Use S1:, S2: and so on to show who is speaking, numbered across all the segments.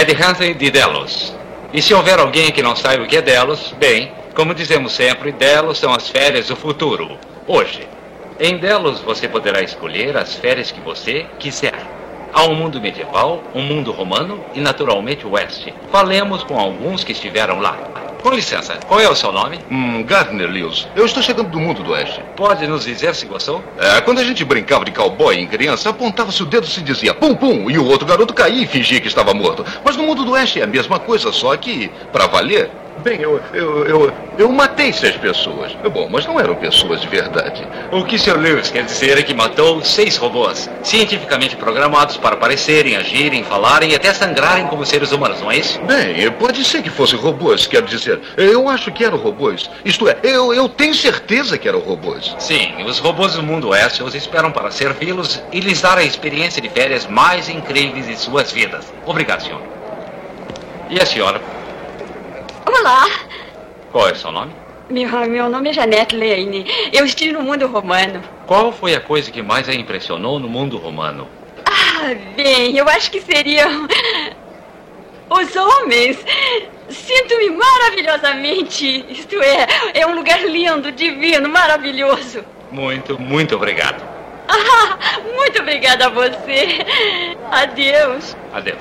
S1: Ed Hansen de Delos. E se houver alguém que não saiba o que é Delos, bem, como dizemos sempre, Delos são as férias do futuro, hoje. Em Delos você poderá escolher as férias que você quiser. Há um mundo medieval, um mundo romano e naturalmente o oeste. Falemos com alguns que estiveram lá. Com licença, qual é o seu nome?
S2: Gardner Lewis. Eu estou chegando do mundo do oeste.
S1: Pode nos dizer se gostou?
S2: Quando a gente brincava de cowboy em criança, apontava-se o dedo e se dizia pum pum, e o outro garoto caía e fingia que estava morto. Mas no mundo do oeste é a mesma coisa, só que, para valer, bem, eu matei 6 pessoas. Bom, mas não eram pessoas de verdade.
S1: O que Sr. Lewis quer dizer é que matou 6 robôs, cientificamente programados para parecerem, agirem, falarem e até sangrarem como seres humanos, não é isso?
S2: Bem, pode ser que fossem robôs, quero dizer. Eu acho que eram robôs. Isto é, eu tenho certeza que eram robôs.
S1: Sim, os robôs do mundo oeste os esperam para servi-los e lhes dar a experiência de férias mais incríveis de suas vidas. Obrigado, senhor. E a senhora?
S3: Olá.
S1: Qual é o seu nome?
S3: Meu nome é Janete Lane. Eu estive no mundo romano.
S1: Qual foi a coisa que mais a impressionou no mundo romano?
S3: Bem, eu acho que seriam os homens. Sinto-me maravilhosamente. Isto é um lugar lindo, divino, maravilhoso.
S1: Muito obrigado.
S3: Muito obrigada a você. Adeus.
S1: Adeus.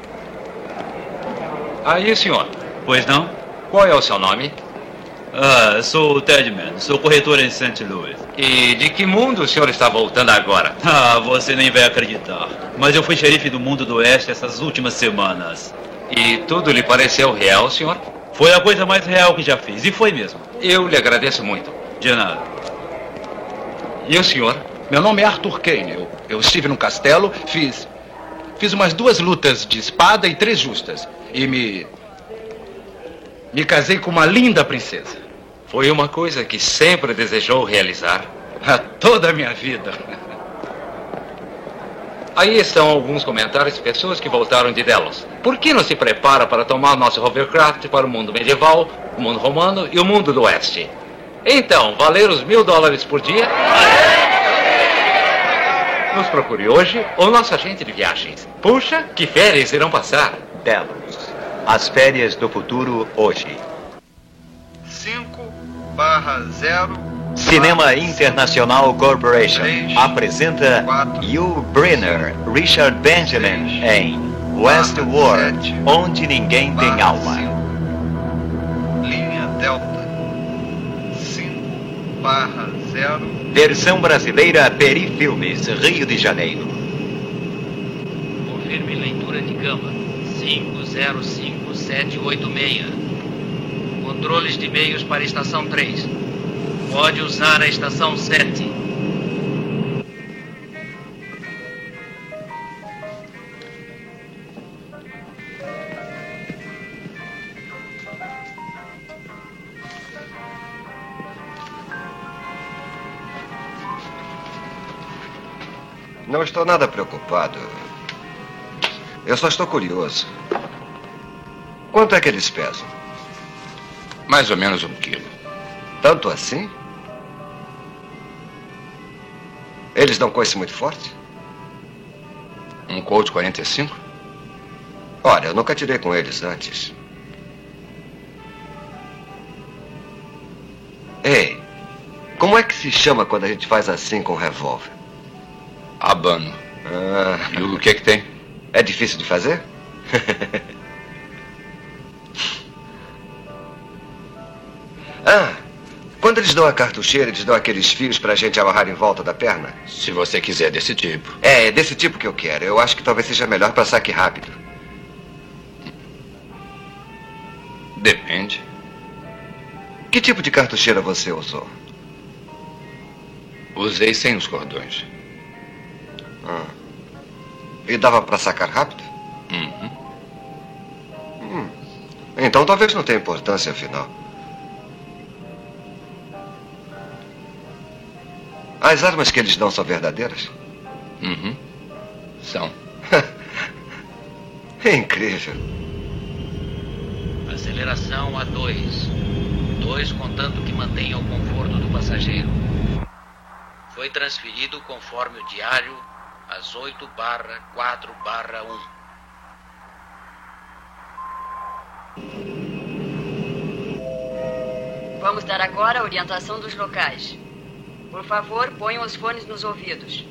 S1: Aí, senhor.
S4: Pois não?
S1: Qual é o seu nome?
S4: Sou o Tedman, sou corretor em St. Louis.
S1: E de que mundo o senhor está voltando agora?
S4: Você nem vai acreditar. Mas eu fui xerife do mundo do oeste essas últimas semanas.
S1: E tudo lhe pareceu real, senhor?
S4: Foi a coisa mais real que já fiz, e foi mesmo.
S1: Eu lhe agradeço muito.
S4: De nada.
S1: E o senhor?
S5: Meu nome é Arthur Kane. Eu estive no castelo, fiz umas 2 lutas de espada e 3 justas. E me casei com uma linda princesa.
S1: Foi uma coisa que sempre desejou realizar?
S5: Toda a minha vida.
S1: Aí estão alguns comentários de pessoas que voltaram de Delos. Por que não se prepara para tomar nosso hovercraft para o mundo medieval, o mundo romano e o mundo do oeste? Então, valer os $1000 por dia? Nos procure hoje ou nosso agente de viagens. Puxa, que férias irão passar?
S6: Delos. As férias do futuro hoje.
S7: 5/0
S6: Cinema International Corporation apresenta Yul Brynner, Richard Benjamin em Westworld, onde ninguém tem alma.
S7: Linha Delta 5/0.
S6: Versão brasileira Peri Filmes, Rio de Janeiro.
S8: Confirme leitura de gama 505786. Controles de meios para a estação 3. Pode usar a estação 7.
S9: Não estou nada preocupado. Eu só estou curioso. Quanto é que eles pesam?
S5: Mais ou menos 1 quilo.
S9: Tanto assim? Eles dão coice muito forte?
S5: Um Colt 45?
S9: Olha, eu nunca tirei com eles antes. Ei, como é que se chama quando a gente faz assim com um revólver?
S5: Abano. E o que é que tem?
S9: É difícil de fazer? Quando eles dão a cartucheira, eles dão aqueles fios pra gente amarrar em volta da perna?
S5: Se você quiser desse tipo.
S9: É desse tipo que eu quero. Eu acho que talvez seja melhor pra saque rápido.
S5: Depende.
S9: Que tipo de cartucheira você usou?
S5: Usei sem os cordões.
S9: E dava pra sacar rápido?
S5: Uhum.
S9: Então talvez não tenha importância afinal. As armas que eles dão são verdadeiras?
S5: Uhum. São.
S9: É incrível.
S8: Aceleração a 2. 2 contando que mantenha o conforto do passageiro. Foi transferido conforme o diário às 8/4/1.
S3: Vamos dar agora a orientação dos locais. Por favor, ponham os fones nos ouvidos.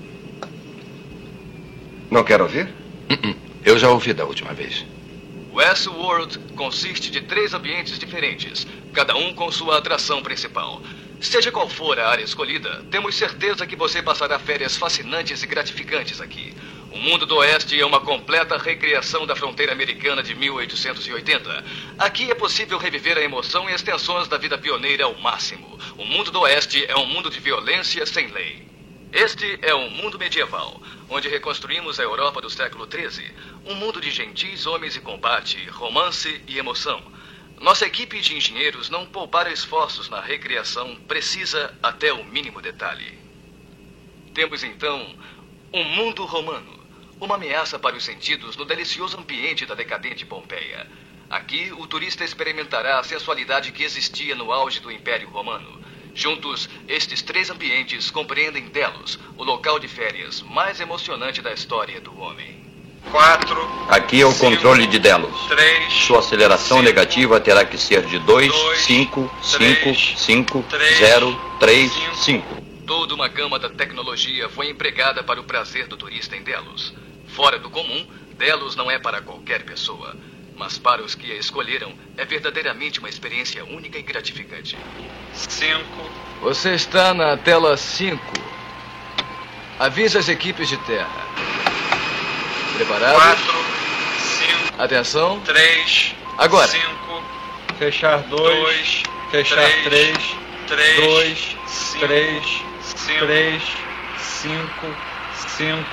S9: Não quer ouvir?
S5: Eu já ouvi da última vez.
S10: Westworld consiste de 3 ambientes diferentes, cada um com sua atração principal. Seja qual for a área escolhida, temos certeza que você passará férias fascinantes e gratificantes aqui. O Mundo do Oeste é uma completa recriação da fronteira americana de 1880. Aqui é possível reviver a emoção e as tensões da vida pioneira ao máximo. O Mundo do Oeste é um mundo de violência sem lei. Este é um mundo medieval, onde reconstruímos a Europa do século XIII. Um mundo de gentis homens e combate, romance e emoção. Nossa equipe de engenheiros não pouparam esforços na recriação precisa até o mínimo detalhe. Temos, então, um mundo romano. Uma ameaça para os sentidos no delicioso ambiente da decadente Pompeia. Aqui, o turista experimentará a sensualidade que existia no auge do Império Romano. Juntos, estes 3 ambientes compreendem Delos, o local de férias mais emocionante da história do homem.
S7: 4.
S11: Aqui é o controle de Delos.
S7: 3.
S11: Sua aceleração negativa terá que ser de 2, 5, 5, 5, 0, 3, 5.
S10: Toda uma gama da tecnologia foi empregada para o prazer do turista em Delos. Fora do comum, Delos não é para qualquer pessoa. Mas para os que a escolheram, é verdadeiramente uma experiência única e gratificante.
S7: 5.
S10: Você está na tela 5. Avisa as equipes de terra. Preparados?
S7: 4. 5.
S10: Atenção.
S7: 3.
S10: Agora.
S7: 5.
S12: Fechar 2. Fechar 3. 2. 3. 3. 5. 5.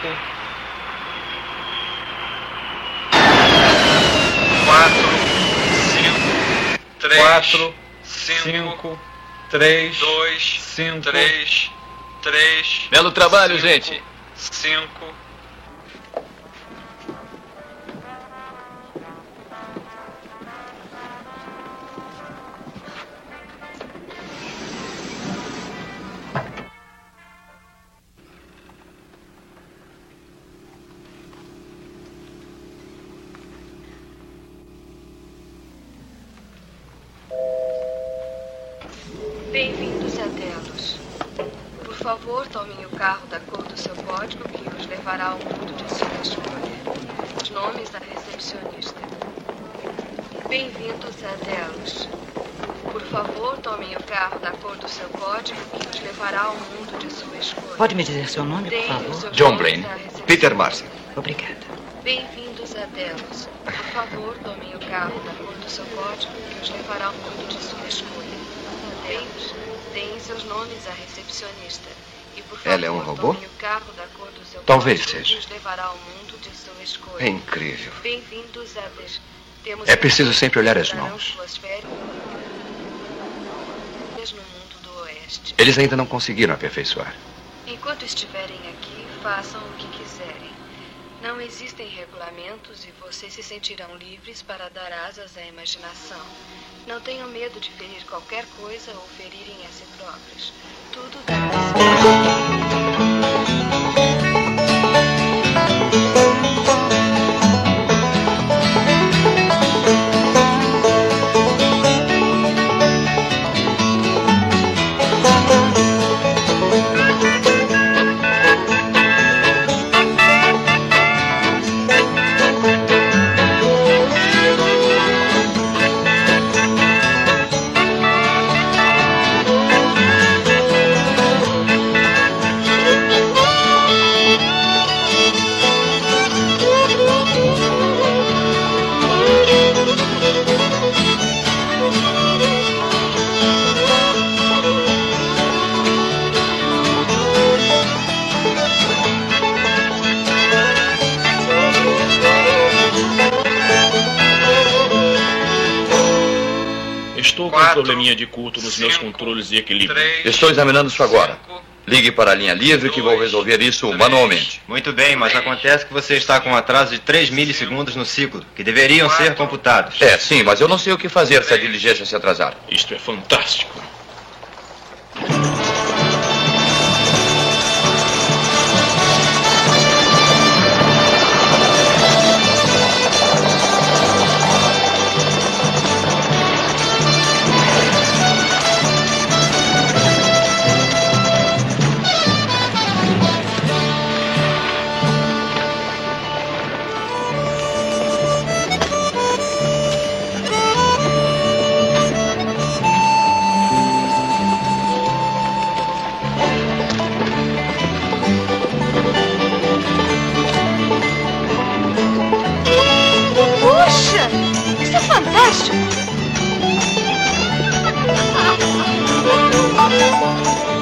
S7: 4. 5. 3.
S12: 4.
S7: 5.
S12: 3.
S7: 2.
S12: 5.
S7: 3. 3.
S10: Belo trabalho, gente.
S7: 5.
S13: Bem-vindos a Delos. Por favor, tomem o carro da cor do seu código que os levará ao mundo de sua escolha. Os nomes da recepcionista. Bem-vindos a Delos. Por favor, tomem o carro da cor do seu código que os levará ao mundo de sua escolha.
S14: Pode me dizer seu nome, por favor?
S5: John Blaine.
S9: Peter Marcy.
S14: Obrigada.
S13: Bem-vindos a Delos. Por favor, tomem o carro da cor do seu código que os levará ao mundo de sua escolha. Deem seus nomes à recepcionista. E por favor,
S9: Ela é um robô?
S13: tomem o carro da cor do seu
S9: Talvez
S13: código
S9: seja.
S13: que os levará ao mundo de sua escolha.
S9: É incrível.
S13: Bem-vindos a Delos. Temos
S5: É preciso sempre olhar as
S13: darão
S5: mãos.
S13: suas férias no mundo do oeste.
S5: Eles ainda não conseguiram aperfeiçoar.
S13: Enquanto estiverem aqui, façam o que quiserem. Não existem regulamentos e vocês se sentirão livres para dar asas à imaginação. Não tenham medo de ferir qualquer coisa ou ferirem a si próprios. Tudo
S15: Estou com um probleminha de curto nos meus controles de equilíbrio.
S11: Estou examinando isso agora. Ligue para a linha livre que vou resolver isso manualmente.
S6: Muito bem, mas acontece que você está com um atraso de 3 milissegundos no ciclo, que deveriam ser computados.
S11: É, sim, mas eu não sei o que fazer se a diligência se atrasar.
S15: Isto é fantástico.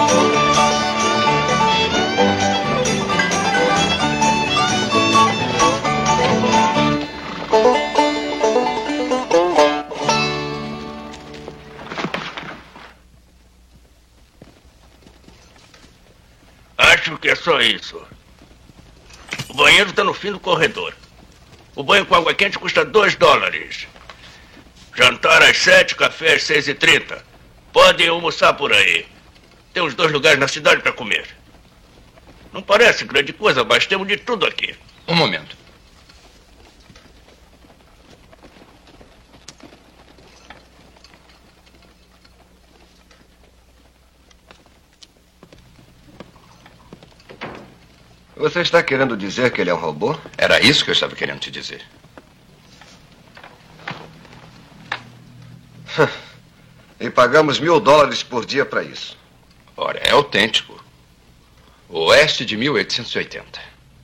S15: Acho que é só isso. O banheiro está no fim do corredor. O banho com água quente custa $2. Jantar às 7, café às 6h30. Podem almoçar por aí. Tem uns 2 lugares na cidade para comer. Não parece grande coisa, mas temos de tudo aqui.
S5: Um momento.
S9: Você está querendo dizer que ele é um robô?
S5: Era isso que eu estava querendo te dizer.
S9: E pagamos $1000 por dia para isso.
S5: Ora, é autêntico. Oeste de 1880.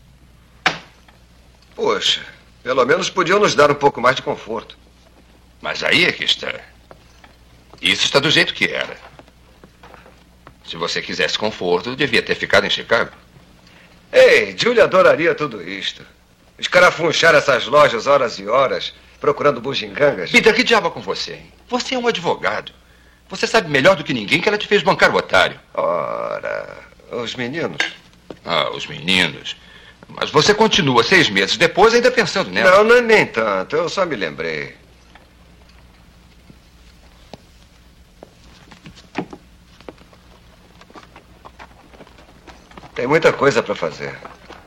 S9: Poxa, pelo menos podiam nos dar um pouco mais de conforto.
S5: Mas aí é que está. Isso está do jeito que era. Se você quisesse conforto, devia ter ficado em Chicago.
S9: Ei, Julie adoraria tudo isto. Escarafunchar essas lojas horas e horas, procurando bugigangas.
S5: Peter, que diabo é com você, hein? Você é um advogado. Você sabe melhor do que ninguém que ela te fez bancar o otário.
S9: Ora, os meninos.
S5: Ah, os meninos. Mas você continua 6 meses depois ainda pensando nela.
S9: Não, nem tanto. Eu só me lembrei. Tem muita coisa para fazer.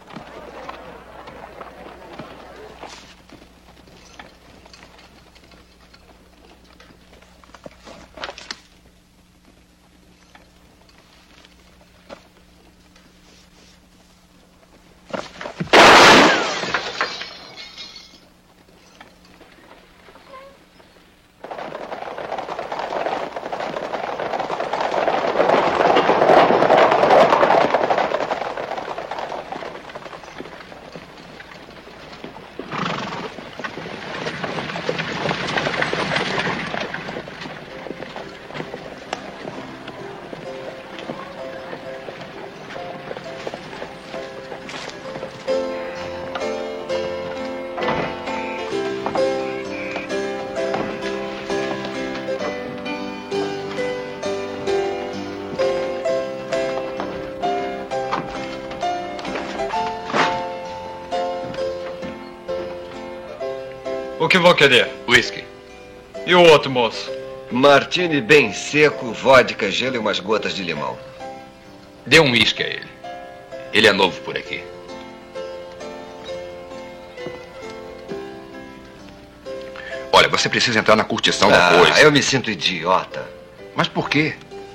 S12: O que vou querer?
S5: Whisky.
S12: E o outro, moço?
S9: Martini bem seco, vodka, gelo e umas gotas de limão.
S5: Dê um whisky a ele. Ele é novo por aqui. Olha, você precisa entrar na curtição da coisa.
S9: Eu me sinto idiota.
S5: Mas por quê?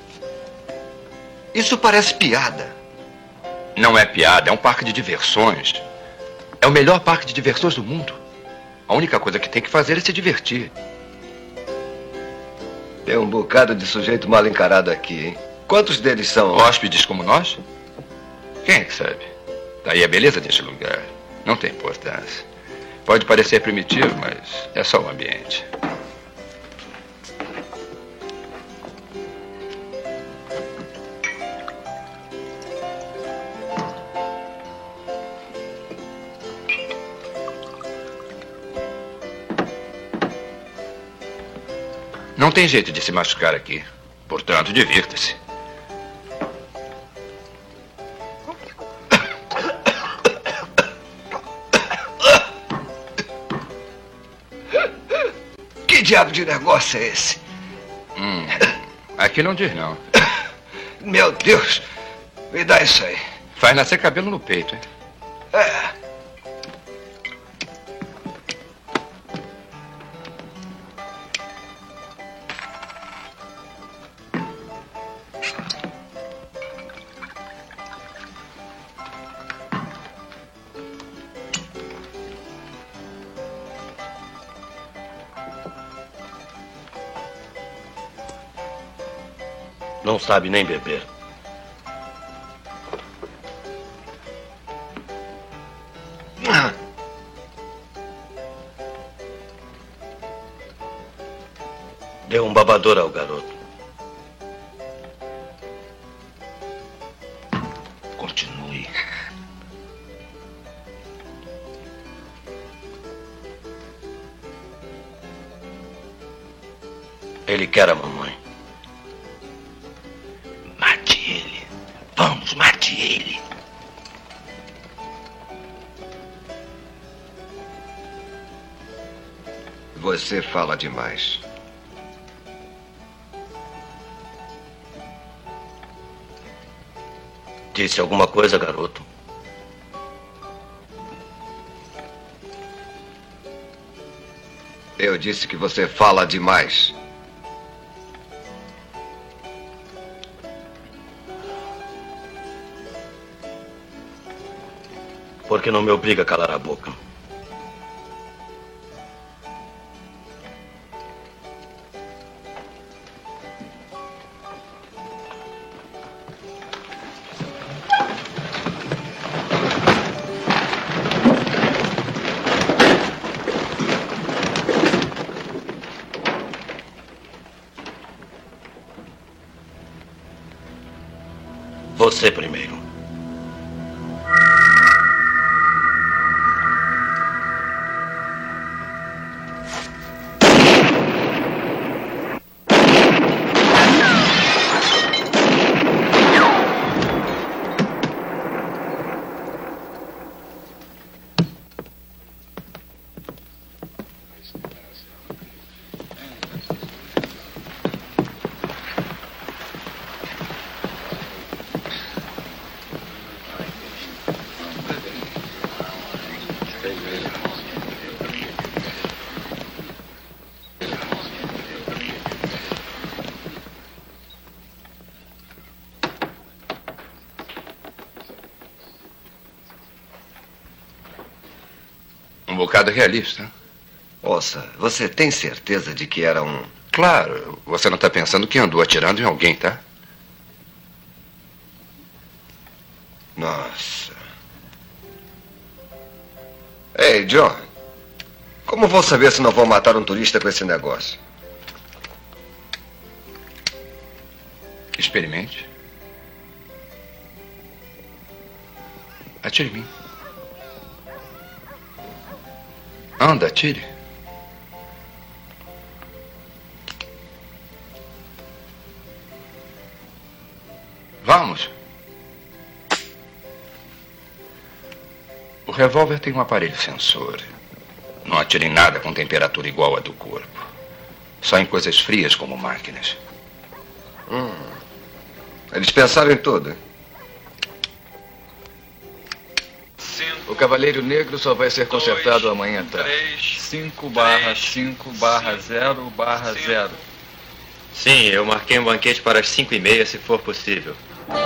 S9: Isso parece piada.
S5: Não é piada, é um parque de diversões. É o melhor parque de diversões do mundo. A única coisa que tem que fazer é se divertir.
S9: Tem um bocado de sujeito mal encarado aqui, hein? Quantos deles são...
S5: hóspedes como nós? Quem é que sabe? Daí a beleza deste lugar. Não tem importância. Pode parecer primitivo, mas é só o ambiente. Não tem jeito de se machucar aqui. Portanto, divirta-se.
S9: Que diabo de negócio é esse?
S5: Aqui não diz não.
S9: Meu Deus! Me dá isso aí.
S5: Faz nascer cabelo no peito, hein?
S9: É.
S16: Não sabe nem beber. Dê um babador ao garoto.
S15: continue. Ele quer a mamãe. Mate ele. Vamos, mate ele.
S9: Você fala demais.
S15: Disse alguma coisa, garoto?
S9: Eu disse que você fala demais.
S15: Por que não me obriga a calar a boca? Você primeiro.
S2: Um bocado realista.
S9: Ouça, você tem certeza de que era um...
S2: Claro, você não está pensando que andou atirando em alguém, tá?
S9: Nossa. Ei, John. Como vou saber se não vou matar um turista com esse negócio?
S2: Experimente. Atire em mim. Anda, atire. Vamos. O revólver tem um aparelho sensor. Não atire em nada com temperatura igual à do corpo. Só em coisas frias como máquinas.
S9: Eles pensaram em tudo.
S12: O Cavaleiro Negro só vai ser consertado amanhã à tarde. 5/5/0/0.
S6: Sim, eu marquei um banquete para as 5:30, se for possível.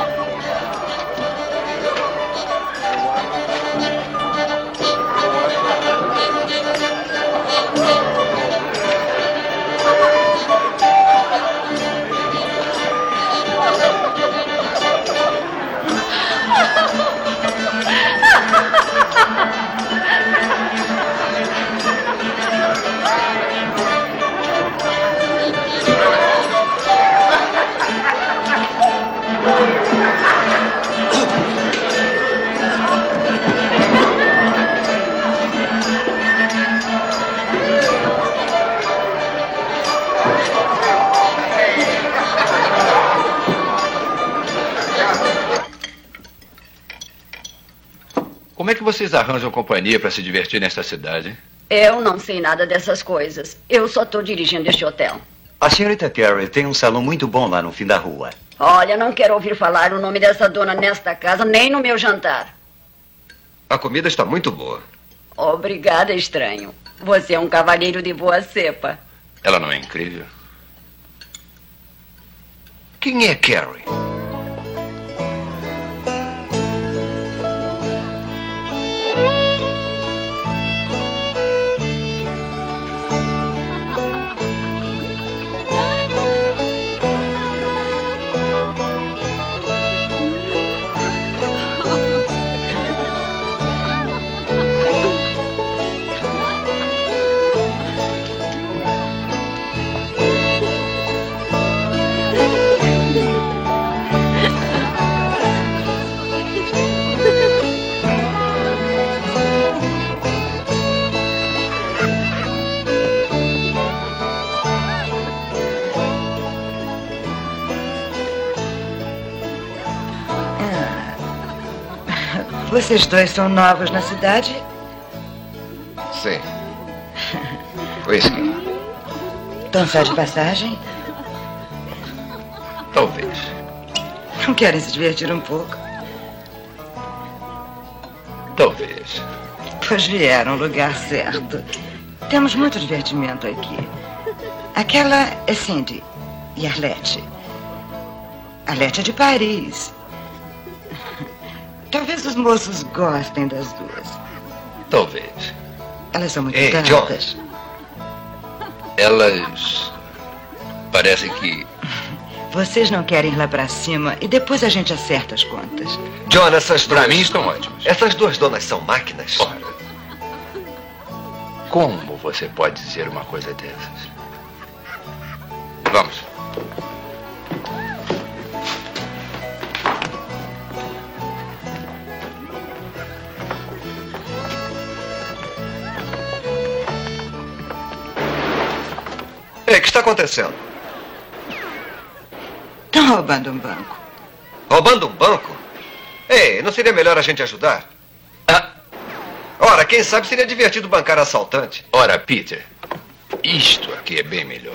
S2: Como é que vocês arranjam companhia para se divertir nesta cidade?
S3: Eu não sei nada dessas coisas. Eu só estou dirigindo este hotel.
S16: A senhorita Carey tem um salão muito bom lá no fim da rua.
S3: Olha, não quero ouvir falar o nome dessa dona nesta casa, nem no meu jantar.
S9: A comida está muito boa.
S3: Obrigada, estranho. Você é um cavalheiro de boa cepa.
S2: Ela não é incrível?
S9: Quem é Carey?
S14: Vocês dois são novos na cidade?
S9: Sim. Whisky.
S14: Estão só de passagem?
S5: Talvez.
S14: Não querem se divertir um pouco?
S5: Talvez.
S14: Pois vieram ao lugar certo. Temos muito divertimento aqui. Aquela é Cindy e Arlette. Arlette é de Paris. Talvez os moços gostem das duas.
S5: Talvez.
S14: Elas são muito
S5: Ei,
S14: gatas.
S5: John. Elas parecem que...
S14: Vocês não querem ir lá pra cima e depois a gente acerta as contas.
S9: John, essas duas...
S5: Pra mim estão ótimas.
S9: Essas duas donas são máquinas?
S5: Ora, como você pode dizer uma coisa dessas? Vamos.
S9: Ei, o que está acontecendo?
S14: Estão roubando um banco.
S9: Roubando um banco? Ei, não seria melhor a gente ajudar? Ora, quem sabe seria divertido bancar assaltante.
S5: Ora, Peter, isto aqui é bem melhor.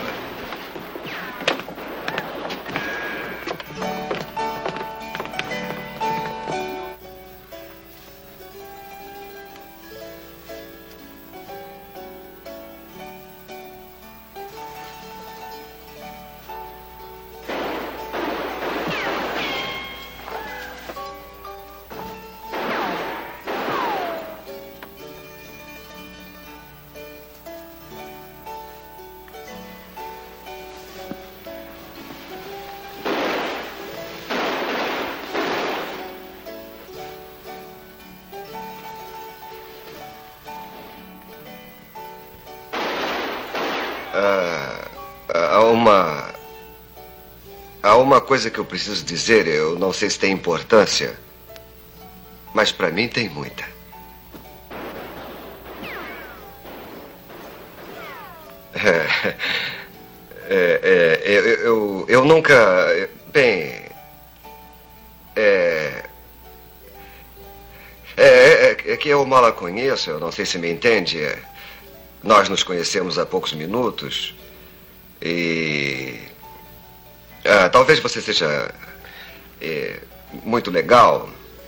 S9: Há uma coisa que eu preciso dizer, eu não sei se tem importância, mas para mim tem muita. Eu nunca... Bem... É que eu mal a conheço, eu não sei se me entende. Nós nos conhecemos há poucos minutos e... talvez você seja muito legal.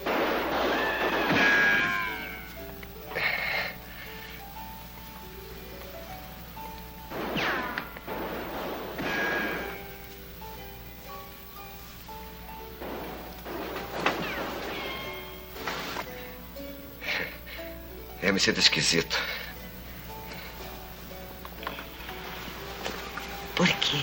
S9: Eu me sinto esquisito.
S14: Por quê?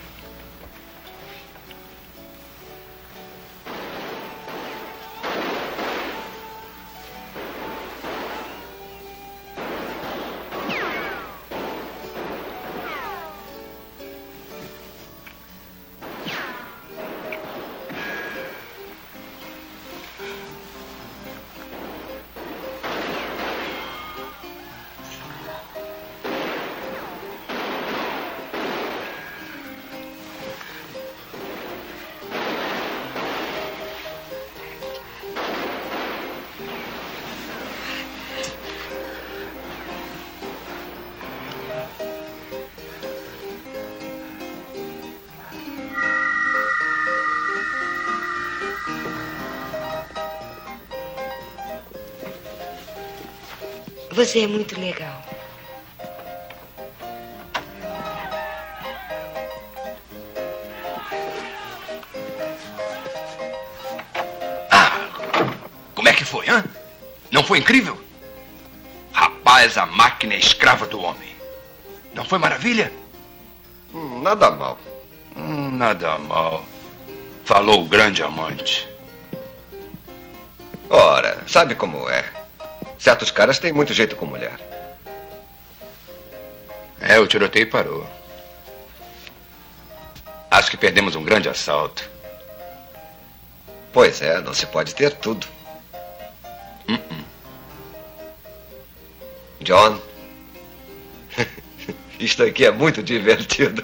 S14: Você é muito legal.
S5: Como é que foi, hã? Não foi incrível? Rapaz, a máquina é escrava do homem. Não foi maravilha?
S9: Nada mal.
S5: Nada mal. Falou o grande amante.
S9: Ora, sabe como é? Certos caras têm muito jeito com mulher.
S5: O tiroteio parou. Acho que perdemos um grande assalto.
S9: Pois é, não se pode ter tudo. John, isto aqui é muito divertido.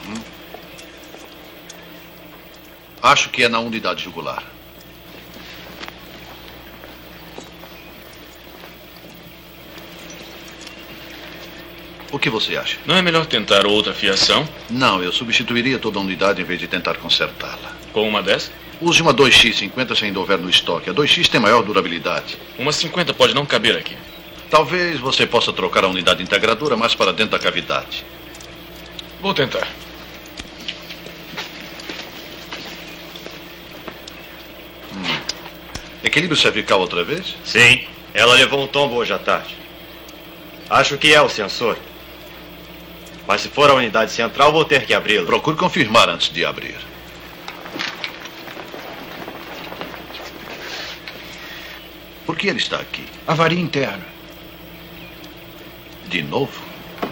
S17: Acho que é na unidade jugular. O que você acha?
S18: Não é melhor tentar outra fiação?
S17: Não, eu substituiria toda a unidade em vez de tentar consertá-la.
S18: Com uma dessa?
S17: Use uma 2x50 se ainda houver no estoque. A 2x tem maior durabilidade.
S18: Uma 50 pode não caber aqui.
S17: Talvez você possa trocar a unidade integradora mais para dentro da cavidade.
S18: Vou tentar.
S17: Equilíbrio cervical outra vez?
S6: Sim, ela levou um tombo hoje à tarde. Acho que é o sensor. Mas se for a unidade central, vou ter que abri-lo.
S17: Procure confirmar antes de abrir. Por que ele está aqui?
S19: Avaria interna.
S17: De novo?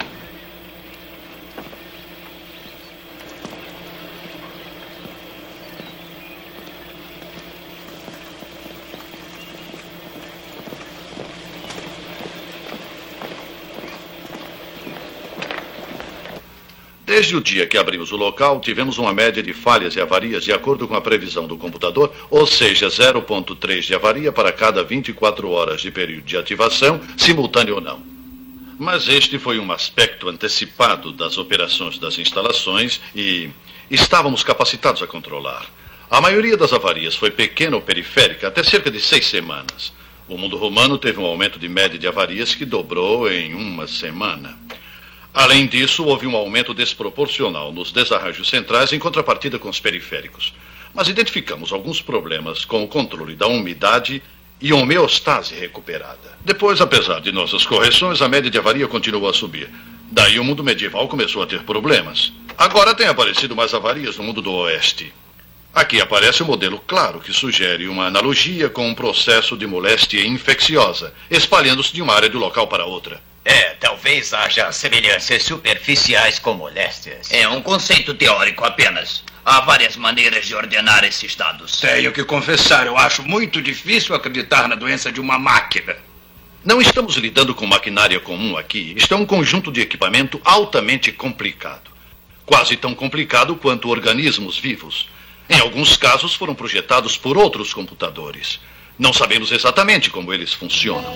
S17: Desde o dia que abrimos o local, tivemos uma média de falhas e avarias de acordo com a previsão do computador, ou seja, 0,3 de avaria para cada 24 horas de período de ativação, simultâneo ou não. Mas este foi um aspecto antecipado das operações das instalações e estávamos capacitados a controlar. A maioria das avarias foi pequena ou periférica, até cerca de 6 semanas. O mundo romano teve um aumento de média de avarias que dobrou em uma semana. Além disso, houve um aumento desproporcional nos desarranjos centrais em contrapartida com os periféricos. Mas identificamos alguns problemas com o controle da umidade e homeostase recuperada. Depois, apesar de nossas correções, a média de avaria continuou a subir. Daí o mundo medieval começou a ter problemas. Agora tem aparecido mais avarias no mundo do oeste. Aqui aparece um modelo claro que sugere uma analogia com um processo de moléstia infecciosa, espalhando-se de uma área do local para outra.
S20: Talvez haja semelhanças superficiais com moléstias.
S21: É um conceito teórico apenas. Há várias maneiras de ordenar esses dados.
S19: Tenho que confessar, eu acho muito difícil acreditar na doença de uma máquina.
S17: Não estamos lidando com maquinária comum aqui. Isto é um conjunto de equipamento altamente complicado. Quase tão complicado quanto organismos vivos. Em alguns casos foram projetados por outros computadores. Não sabemos exatamente como eles funcionam.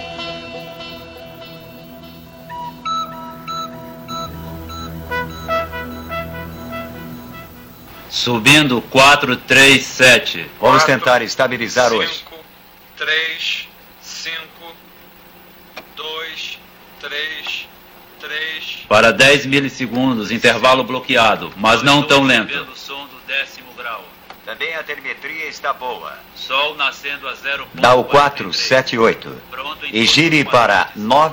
S4: Subindo 437.
S16: Vamos tentar estabilizar hoje.
S7: 3, 5, 2, 3, 3.
S4: Para 10 milissegundos, intervalo bloqueado, mas não tão lento.
S16: O som do 10º grau. Também a telemetria está boa.
S4: Sol nascendo a 0.
S16: Dá o 478. E gire para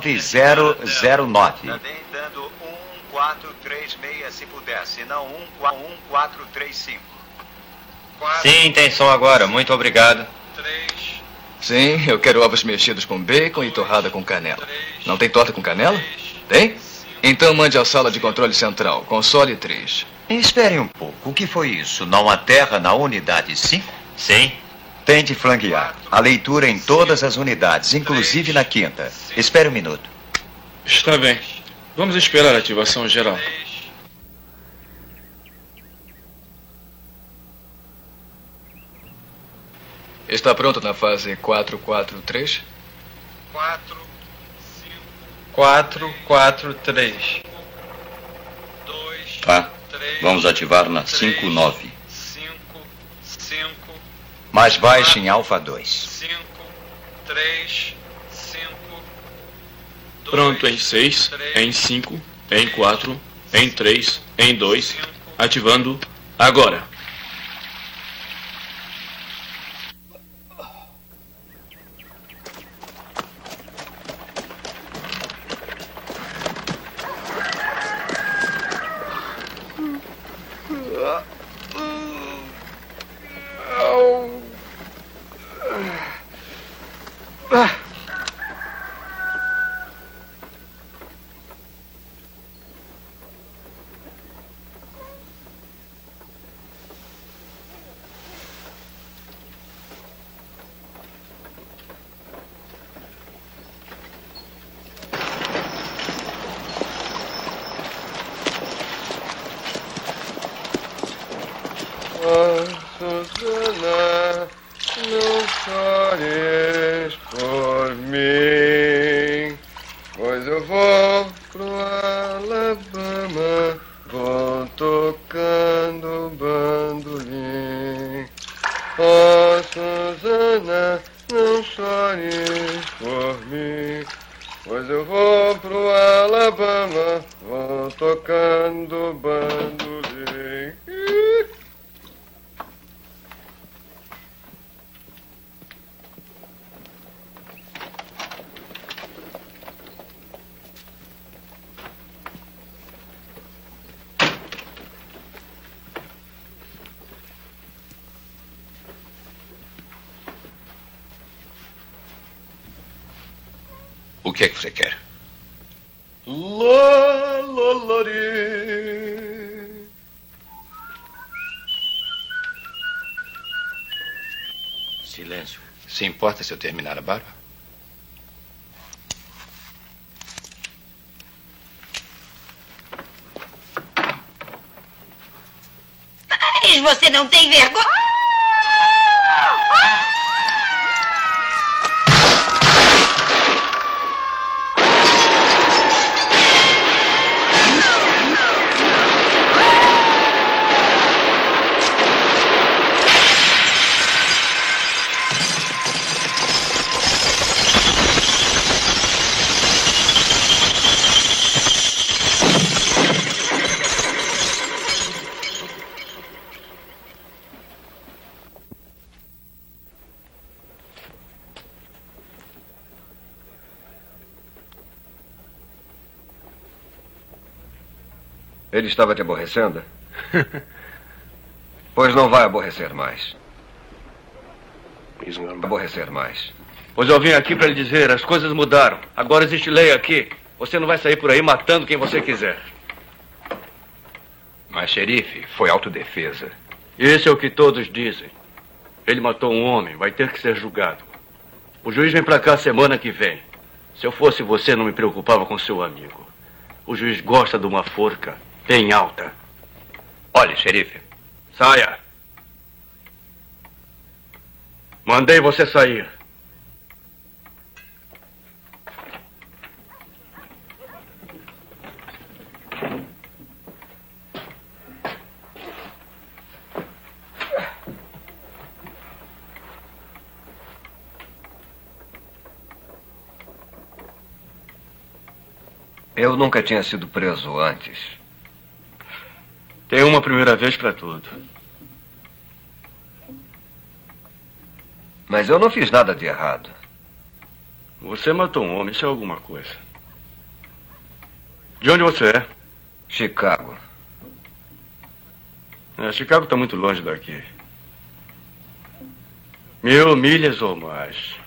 S16: 9009. Também dando 1436 se puder, se não 1435.
S6: Sim, tem som agora. Muito obrigado.
S12: Sim, eu quero ovos mexidos com bacon e torrada com canela. Não tem torta com canela? Tem? Então mande à sala de controle central. Console 3.
S16: Espere um pouco. O que foi isso? Não há terra na unidade 5?
S6: Sim.
S16: Tente flanquear. A leitura em todas as unidades, inclusive na 5ª. Espere um minuto.
S18: Está bem. Vamos esperar a ativação geral.
S12: Está pronto na fase 443?
S6: 443.
S11: Tá. Vamos ativar na 59.
S16: Mais baixo em Alfa 2.
S7: 3, 5.
S18: Pronto em 6, em 5, em 4, em 3, em 2. Ativando agora.
S1: por mim. Pois eu vou pro Alabama, vou tocando bandolim.
S5: O que é que você quer?
S6: Silêncio.
S5: Se importa se eu terminar a barba?
S14: Mas você não tem vergonha?
S9: Ele estava te aborrecendo? Pois não vai aborrecer mais. Aborrecer mais.
S22: Pois eu vim aqui para lhe dizer, as coisas mudaram. Agora existe lei aqui. Você não vai sair por aí matando quem você quiser.
S5: Mas, xerife, foi autodefesa.
S22: Isso é o que todos dizem. Ele matou um homem, vai ter que ser julgado. O juiz vem para cá semana que vem. Se eu fosse você, não me preocupava com seu amigo. O juiz gosta de uma forca bem alta.
S5: Olhe, xerife.
S22: Saia. Mandei você sair.
S9: Eu nunca tinha sido preso antes.
S22: Tem uma primeira vez para tudo.
S9: Mas eu não fiz nada de errado.
S22: Você matou um homem, isso é alguma coisa. De onde você é?
S9: Chicago.
S22: Chicago está muito longe daqui. 1000 milhas ou mais.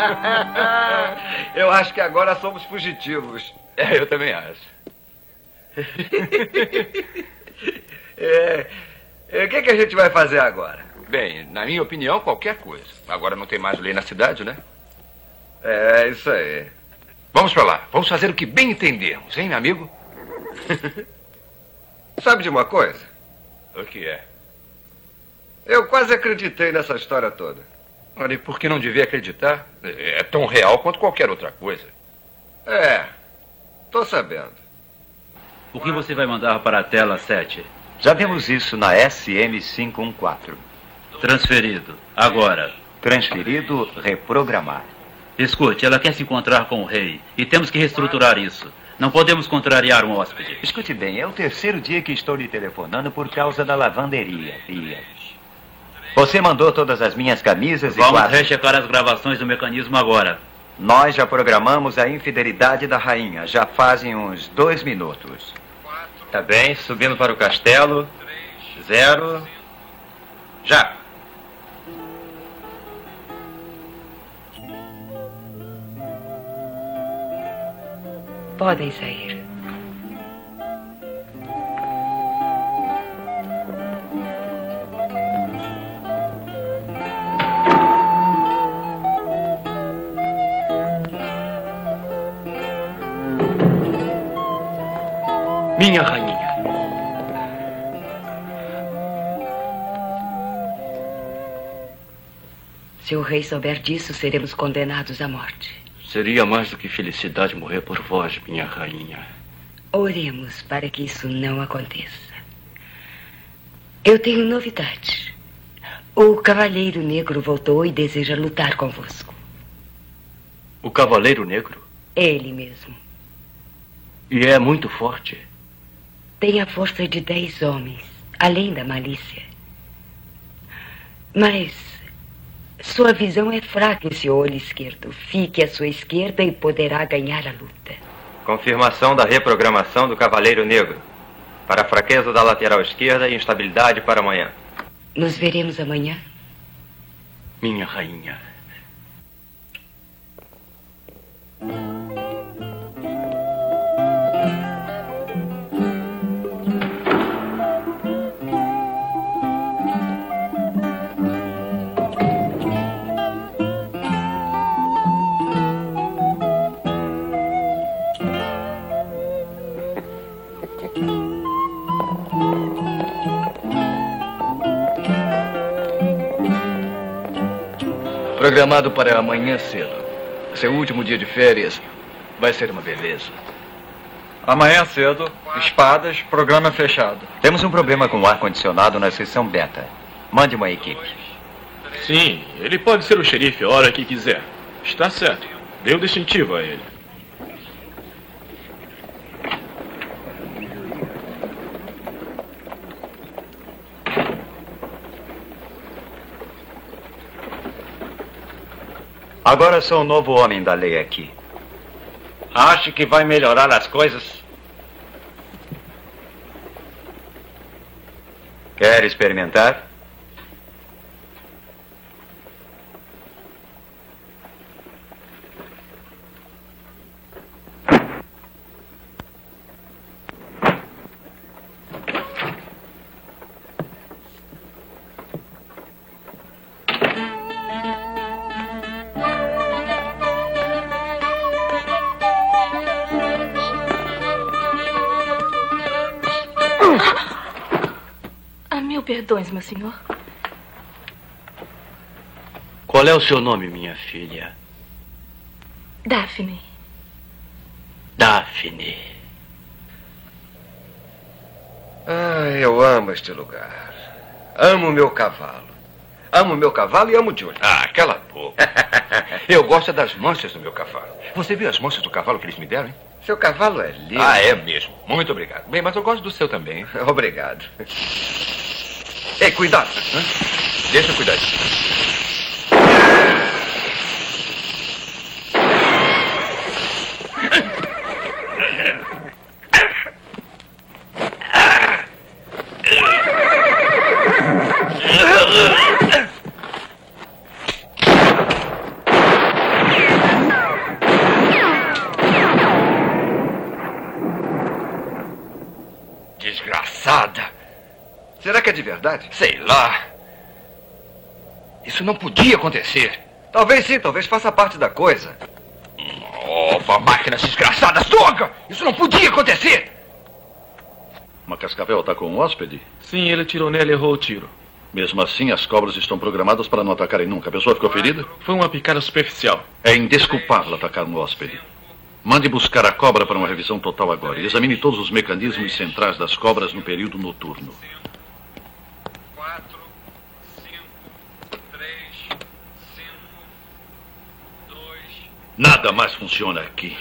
S9: Eu acho que agora somos fugitivos.
S5: Eu também acho.
S9: O que a gente vai fazer agora?
S5: Bem, na minha opinião, qualquer coisa. Agora não tem mais lei na cidade, né?
S9: É, isso aí.
S5: Vamos pra lá. Vamos fazer o que bem entendermos, hein, meu amigo?
S9: Sabe de uma coisa?
S5: O que é?
S9: Eu quase acreditei nessa história toda.
S5: Olha, e por que não devia acreditar? É tão real quanto qualquer outra coisa.
S9: Tô sabendo.
S4: O que você vai mandar para a tela 7?
S16: Já vimos isso na SM514.
S4: Transferido. Agora.
S16: Transferido, reprogramar.
S4: Escute, ela quer se encontrar com o rei. E temos que reestruturar isso. Não podemos contrariar um hóspede.
S16: Escute bem, é o terceiro dia que estou lhe telefonando por causa da lavanderia, Fia. Você mandou todas as minhas camisas e
S4: Vamos rechecar as gravações do mecanismo agora.
S16: Nós já programamos a infidelidade da rainha. Já fazem uns 2 minutos.
S1: Tá bem, subindo para o castelo. 0. Já.
S13: Podem sair.
S22: Minha rainha.
S13: Se o rei souber disso, seremos condenados à morte.
S22: Seria mais do que felicidade morrer por vós, minha rainha.
S13: Oremos para que isso não aconteça. Eu tenho novidade. O Cavaleiro Negro voltou e deseja lutar convosco.
S22: O Cavaleiro Negro?
S13: Ele mesmo.
S22: E é muito forte.
S13: Tem a força de 10 homens, além da malícia. Mas sua visão é fraca em seu olho esquerdo. Fique à sua esquerda e poderá ganhar a luta.
S1: Confirmação da reprogramação do Cavaleiro Negro. Para a fraqueza da lateral esquerda e instabilidade para amanhã.
S13: Nos veremos amanhã?
S22: Minha rainha.
S12: Programado para amanhã cedo. Seu último dia de férias vai ser uma beleza.
S8: Amanhã cedo, espadas, programa fechado.
S16: Temos um problema com o ar-condicionado na seção beta. Mande uma equipe.
S18: Sim, ele pode ser o xerife a hora que quiser. Está certo. Dê o distintivo a ele.
S16: Agora sou o novo homem da lei aqui.
S1: Acho que vai melhorar as coisas.
S16: Quer experimentar?
S10: Perdões, meu senhor.
S22: Qual é o seu nome, minha filha?
S10: Daphne.
S22: Daphne.
S9: Eu amo este lugar. Amo meu cavalo. Amo meu cavalo e amo Julie.
S5: Cala a boca. Eu gosto das manchas do meu cavalo. Você viu as manchas do cavalo que eles me deram, hein?
S9: Seu cavalo é lindo.
S5: É mesmo. Muito obrigado. Bem, mas eu gosto do seu também.
S9: Obrigado. Ei, cuidado.
S5: Deixa eu cuidar. Desgraçada.
S9: Será que é de verdade?
S5: Sei lá. Isso não podia acontecer.
S9: Talvez sim, talvez faça parte da coisa.
S5: Nova máquina desgraçada, droga! Isso não podia acontecer!
S17: Uma cascavel está com um hóspede?
S18: Sim, ele atirou nela e errou o tiro.
S17: Mesmo assim, as cobras estão programadas para não atacarem nunca. A pessoa ficou ferida?
S18: Foi uma picada superficial.
S17: É indesculpável atacar um hóspede. Mande buscar a cobra para uma revisão total agora. E examine todos os mecanismos centrais das cobras no período noturno.
S7: 4, 5, 3, 5, 2...
S17: Nada mais funciona aqui.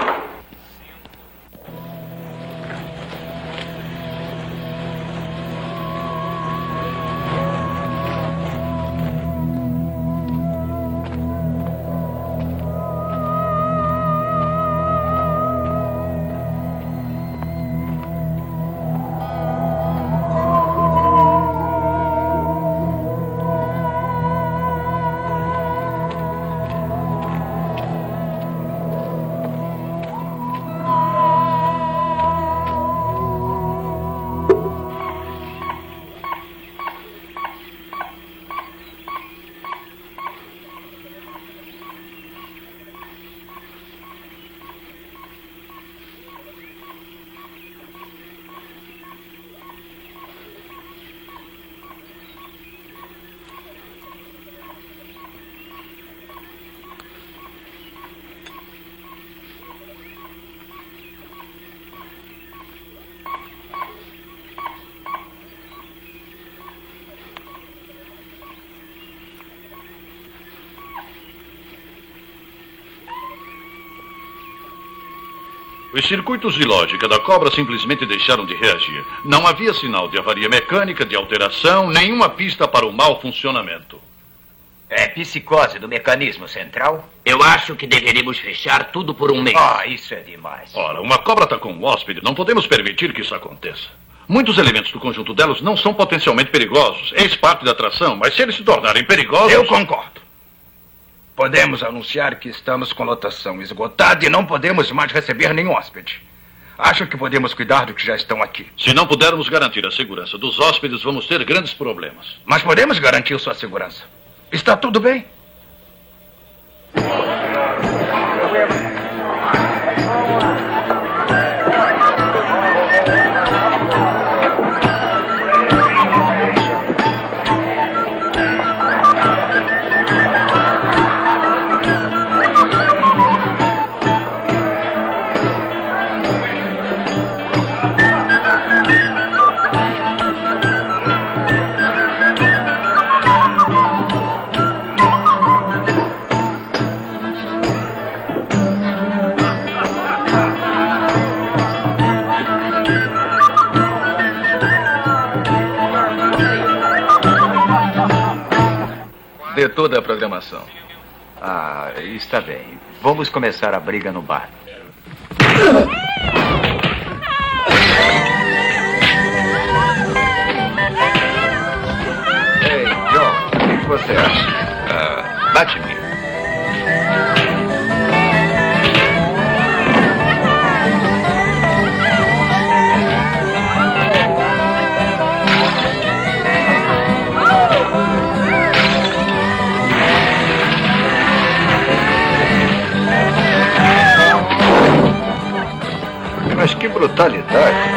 S17: Os circuitos de lógica da cobra simplesmente deixaram de reagir. Não havia sinal de avaria mecânica, de alteração, nenhuma pista para o mau funcionamento.
S20: É psicose do mecanismo central?
S21: Eu acho que deveríamos fechar tudo por um mês.
S20: Ah, isso é demais.
S17: Ora, uma cobra está com um hóspede. Não podemos permitir que isso aconteça. Muitos elementos do conjunto delas não são potencialmente perigosos. Eis parte da atração, mas se eles se tornarem perigosos...
S19: Eu concordo. Podemos anunciar que estamos com lotação esgotada e não podemos mais receber nenhum hóspede. Acho que podemos cuidar do que já estão aqui.
S17: Se não pudermos garantir a segurança dos hóspedes, vamos ter grandes problemas.
S19: Mas podemos garantir sua segurança. Está tudo bem?
S12: Dê toda a programação.
S16: Ah, está bem. Vamos começar a briga no bar.
S9: Ei, John, o que você acha?
S5: Bate-me.
S9: Mas que brutalidade.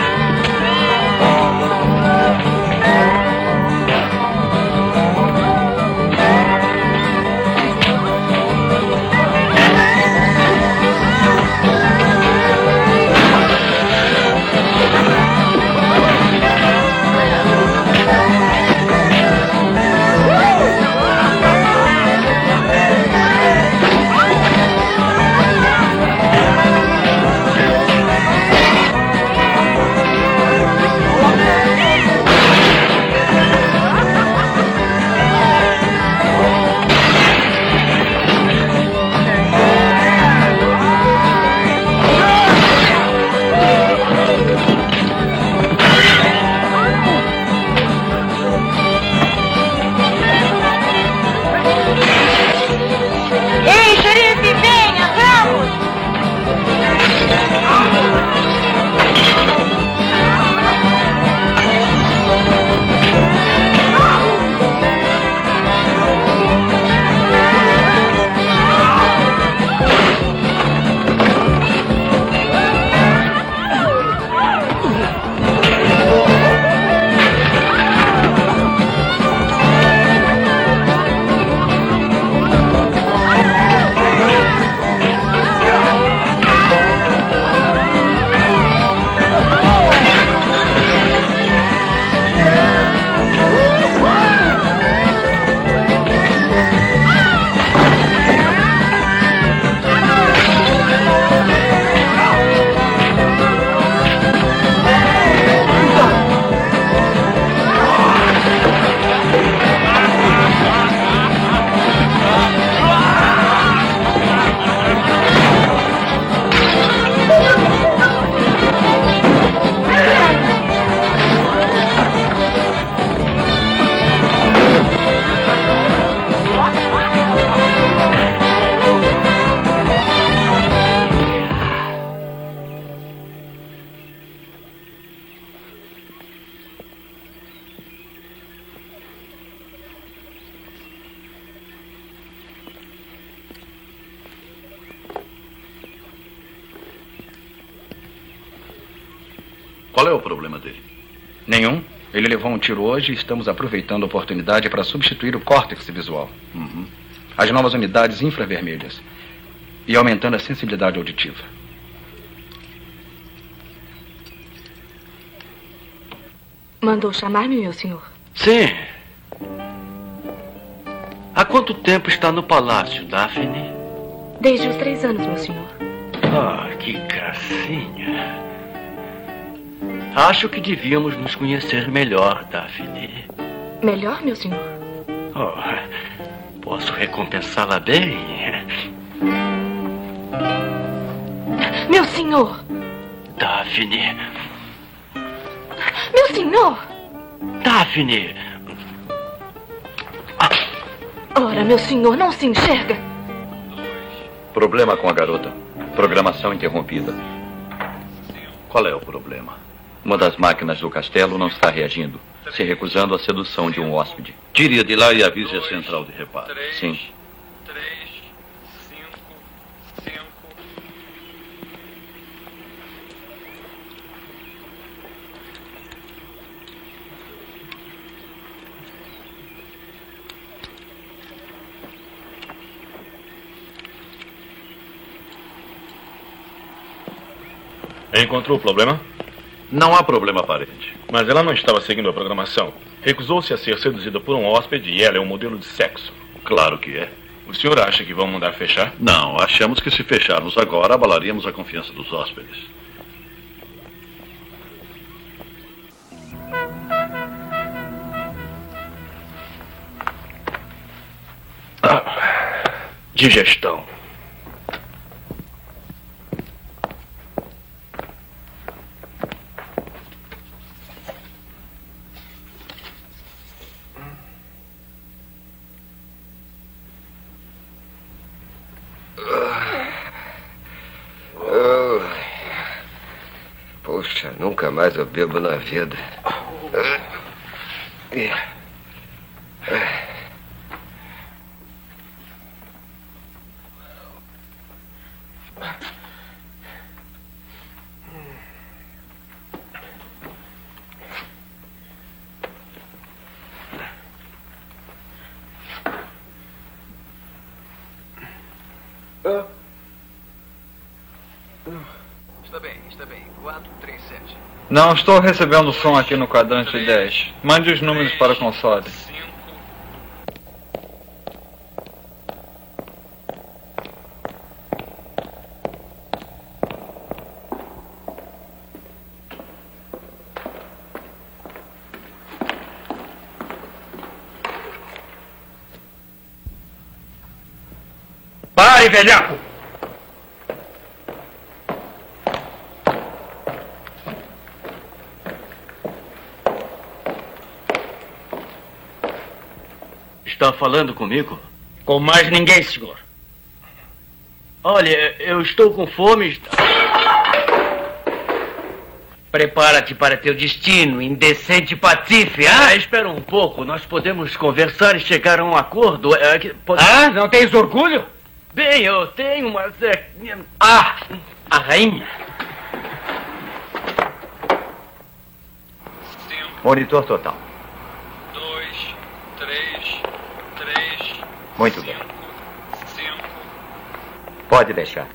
S17: Qual é o problema dele?
S19: Nenhum. Ele levou um tiro hoje e estamos aproveitando a oportunidade para substituir o córtex visual. As novas unidades infravermelhas. E aumentando a sensibilidade auditiva.
S10: Mandou chamar-me, meu senhor?
S22: Sim. Há quanto tempo está no palácio, Daphne?
S10: Desde os 3 anos, meu senhor.
S22: Ah, que gracinha. Acho que devíamos nos conhecer melhor, Daphne.
S10: Melhor, meu senhor?
S22: Oh, posso recompensá-la bem?
S10: Meu senhor!
S22: Daphne!
S10: Meu senhor!
S22: Daphne!
S10: Ora, meu senhor, não se enxerga?
S1: Problema com a garota. Programação interrompida.
S17: Qual é o problema?
S1: Uma das máquinas do castelo não está reagindo, se recusando à sedução de um hóspede.
S17: Tire-a de lá e avise a central de reparo.
S1: Sim.
S7: 3, 5, 5.
S18: Encontrou o problema?
S17: Não há problema aparente.
S18: Mas ela não estava seguindo a programação. Recusou-se a ser seduzida por um hóspede e ela é um modelo de sexo.
S17: Claro que é.
S18: O senhor acha que vão mandar fechar?
S17: Não, achamos que se fecharmos agora, abalaríamos a confiança dos hóspedes.
S22: Digestão.
S9: Poxa, nunca mais eu bebo na vida.
S12: Está bem. 437.
S8: Não estou recebendo som aqui no quadrante 10. Mande os números para o console.
S19: Pare, velhaco!
S22: Está falando comigo?
S19: Com mais ninguém, senhor.
S22: Olha, eu estou com fome.
S3: Prepara-te para teu destino, indecente patife, ah?
S22: Espera um pouco, nós podemos conversar e chegar a um acordo.
S3: Ah, não tens orgulho?
S22: Bem, eu tenho, mas
S3: Ah, a rainha.
S1: Monitor total.
S7: 2, 3,
S1: Muito bem.
S7: 5.
S1: Pode deixar.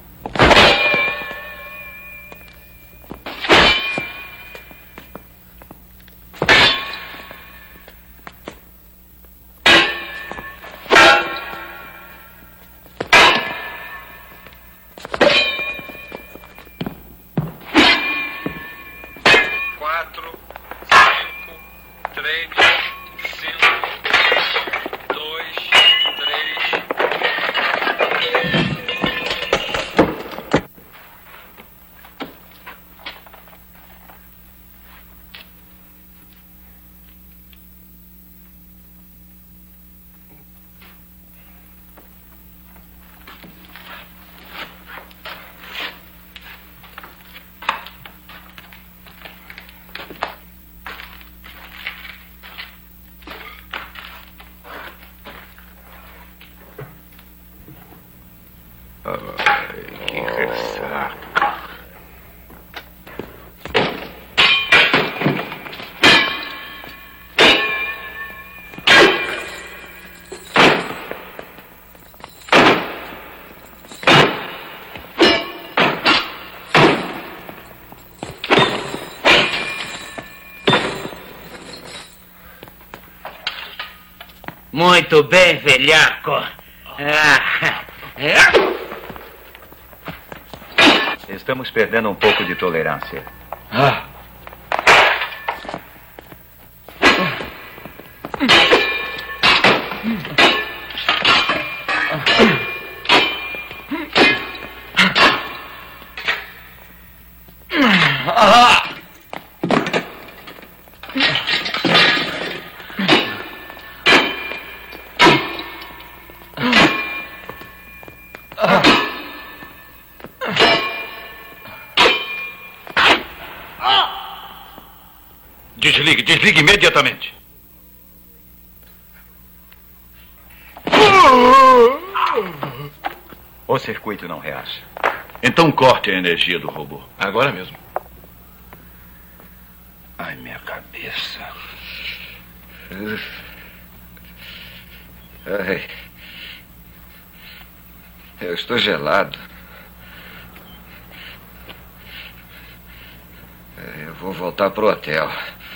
S3: Muito bem, velhaco.
S16: Estamos perdendo um pouco de tolerância.
S22: Desligue imediatamente.
S16: O circuito não reage.
S17: Então corte a energia do robô.
S22: Agora mesmo.
S5: Ai, minha cabeça.
S9: Ai. Eu estou gelado. Eu vou voltar pro hotel.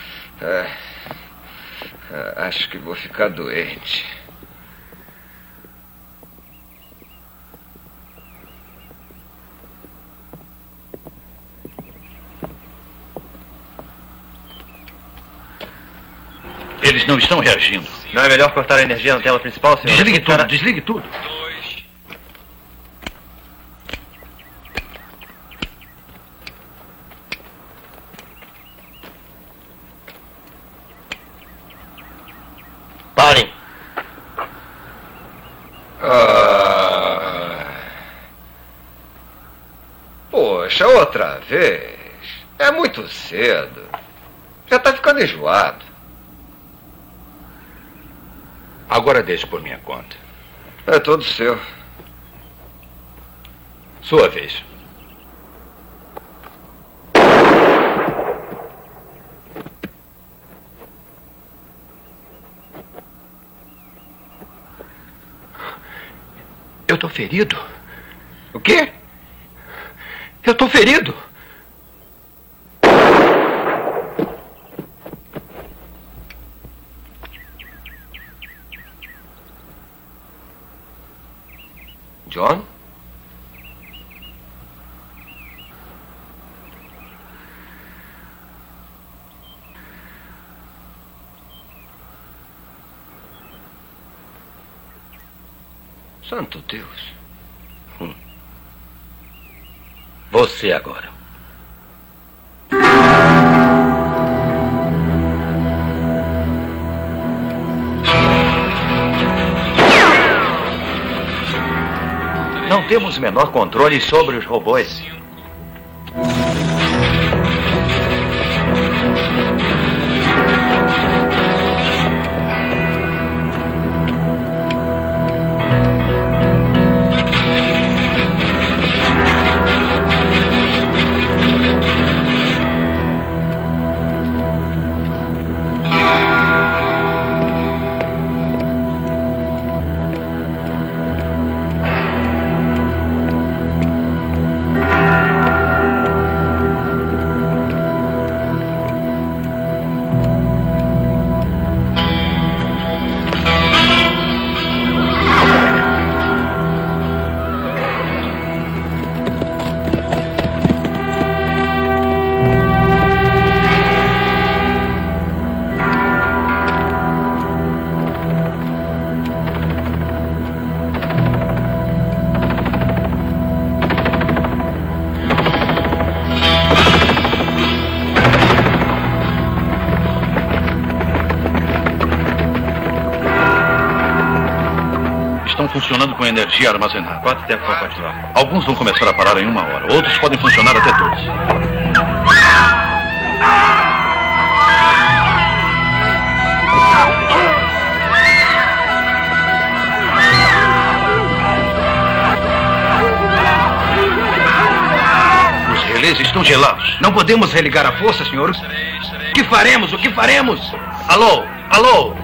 S9: Acho que vou ficar doente.
S17: Eles não estão reagindo.
S1: Não é melhor cortar a energia na tela principal, senhor?
S22: Desligue tudo, desligue tudo.
S1: Parem.
S9: Poxa, outra vez. É muito cedo. Já está ficando enjoado.
S5: Agora deixe por minha conta.
S9: É todo seu.
S5: Sua vez.
S22: Eu tô ferido.
S9: O quê?
S22: Eu tô ferido.
S9: John? Santo Deus.
S16: Você agora. Não temos o menor controle sobre os robôs.
S17: Funcionando com energia armazenada.
S1: Quanto tempo vai continuar?
S17: Alguns vão começar a parar em 1 hora. Outros podem funcionar até 2. Os relés estão gelados.
S22: Não podemos religar a força, senhores. O que faremos? O que faremos?
S17: Alô? Alô?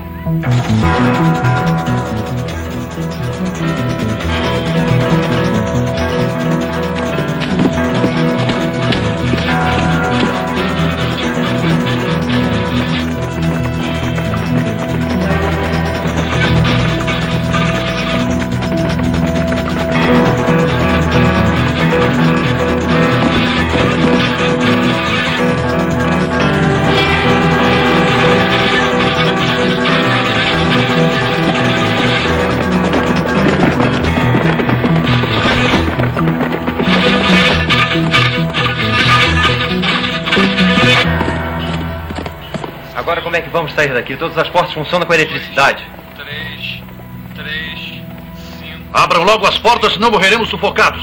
S1: Agora como é que vamos sair daqui? Todas as portas funcionam com eletricidade.
S7: 3, 5.
S17: Abram logo as portas, senão morreremos sufocados.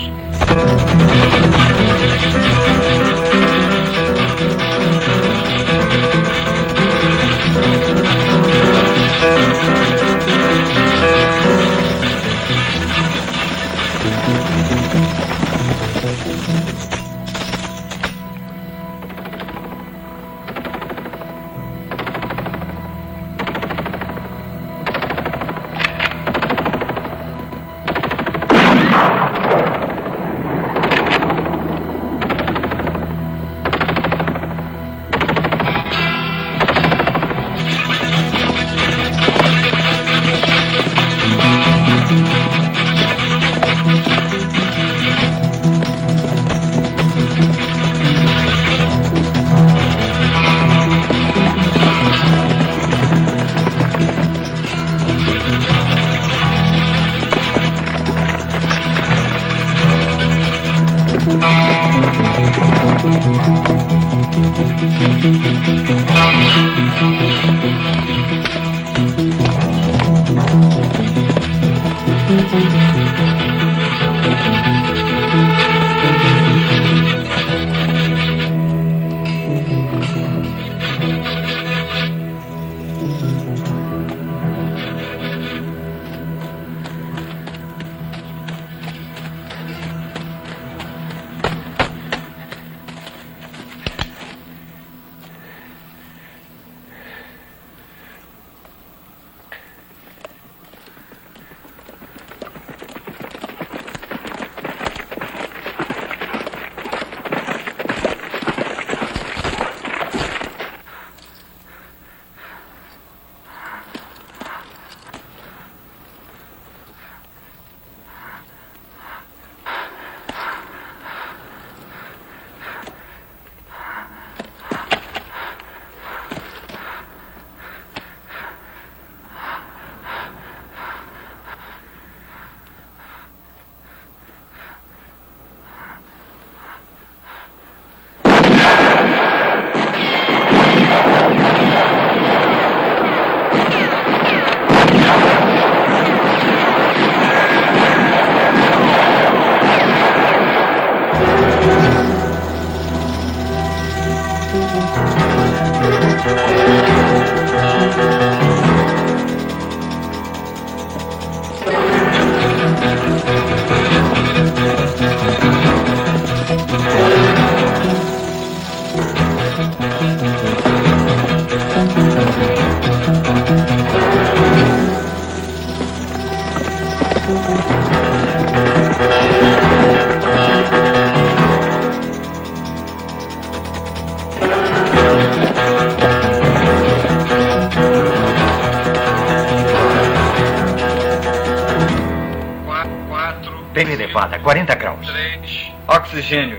S16: Pele elevada, 40 graus.
S8: Oxigênio,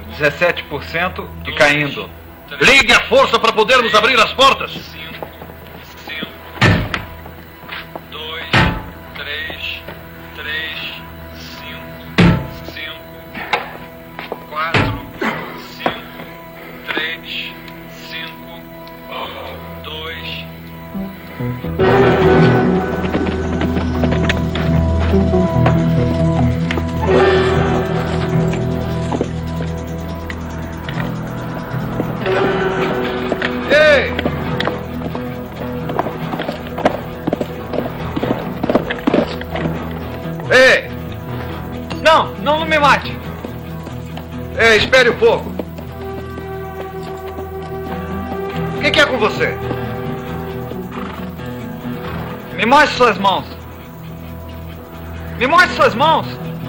S8: 17% e caindo.
S17: Ligue a força para podermos abrir as portas.
S7: 2, 3, 5, 4, 5, 3, 5, 2.
S9: Ei! Ei!
S8: Não me mate!
S9: Ei, espere um pouco. O que é com você?
S8: Me mostre suas mãos. Me mostre suas mãos.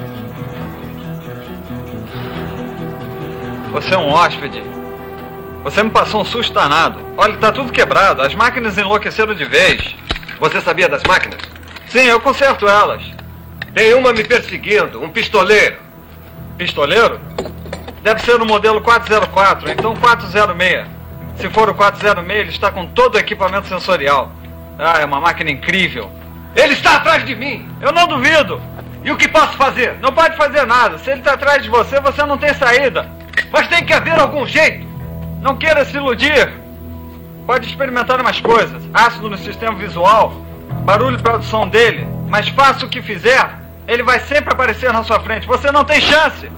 S8: Você é um hóspede. Você me passou um susto danado. Olha, tá tudo quebrado. As máquinas enlouqueceram de vez.
S9: Você sabia das máquinas?
S8: Sim, eu conserto elas.
S9: Tem uma me perseguindo, um pistoleiro.
S8: Pistoleiro? Deve ser o modelo 404, então 406. Se for o 406, ele está com todo o equipamento sensorial. Ah, é uma máquina incrível.
S9: Ele está atrás de mim.
S8: Eu não duvido.
S9: E o que posso fazer?
S8: Não pode fazer nada. Se ele está atrás de você, você não tem saída.
S9: Mas tem que haver algum jeito.
S8: Não queira se iludir. Pode experimentar umas coisas. Ácido no sistema visual, barulho para o som dele. Mas faça o que fizer, ele vai sempre aparecer na sua frente. Você não tem chance.